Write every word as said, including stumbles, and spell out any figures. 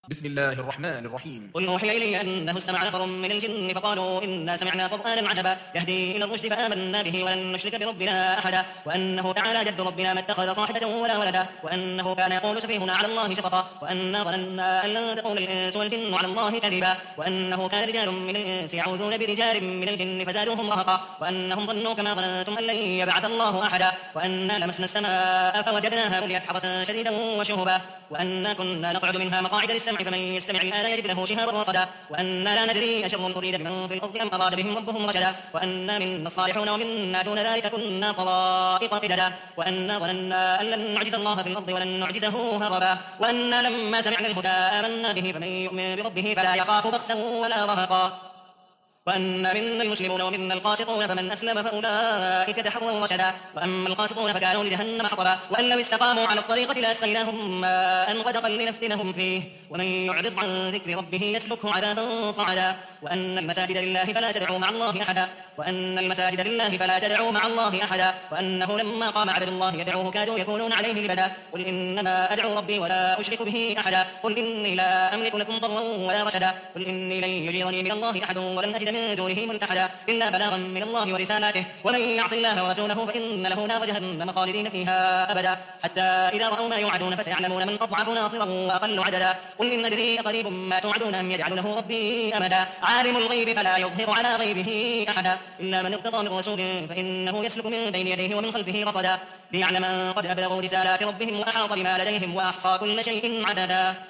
بسم الله الرحمن الرحيم. قل أوحي إلي أنه استمع نفر من الجن فقالوا إنا سمعنا قرآنا عجبا يهدي إلى الرشد فآمنا به ولن نشرك بربنا أحدا وأنه تعالى جد ربنا ما اتخذ صاحبة ولا ولدا وأنه كان يقول سفيهنا على الله شططا وأنا ظننا أن لن تقول الإنس والجن على الله كذبا وأنه كان رجال من الإنس يعوذون برجال من الجن فزادوهم رهقا وأنهم ظنوا كما ظننتم أن لن يبعث الله أحدا وأنا لمسنا السماء فوجدناها مليت حرسا شديدا وشهبا وأنا كنا نقعد منها مقاعد للسمع فمن يستمع الآن يجد له شهابا رصدا وأنا لا ندري أشر أريد بمن في الأرض أم أراد بهم ربهم رشدا وأنا منا الصالحون ومنا دون ذلك كنا طرائق قددا وأنا ظننا أن لن نعجز الله في الأرض ولن نعجزه هربا وأنا لما سمعنا الهدى آمنا به فمن يؤمن بربه فلا يخاف بخسا ولا رهقا وأن منا المسلمون ومنا القاسطون فمن أسلم فأولئك تحروا رشدا وأما القاسطون فكانوا لجهنم حطبا وأن لو استقاموا على الطريقة لأسقيناهم ماء غدقا لنفتنهم فيه ومن يعرض عن ذكر ربه يسلكه عذابا صعدا وأن المساجد لله فلا تدعوا مع الله أحدا وأن المساجد لله فلا تدعوا مع الله أحدا وأنه لما قام عبد الله يدعوه كادوا يكونون عليه لبدا قل إنما أدعو ربي ولا أشرك به أحدا قل إني لا أملك لكم ضرا ولا رشدا قل إني لن يجيرني من الله أحد ولن أجد من دونه ملتحدا إلا بلاغا من الله ورسالاته ومن يعص الله ورسوله فإن له نار جهنم خالدين فيها أبدا حتى إذا رأوا ما يوعدون فسيعلمون من أضعف ناصرا وأقل عددا قل إن أدري قريب ما توعدون أم يجعل له ربي أمدا عالم الغيب فلا يظهر على غيبه أحدا إلا من ارتضى من رسول فإنه يسلك من بين يديه ومن خلفه رصدا ليعلم أن قد أبلغوا رسالات ربهم وأحاط بما لديهم وأحصى كل شيء عددا.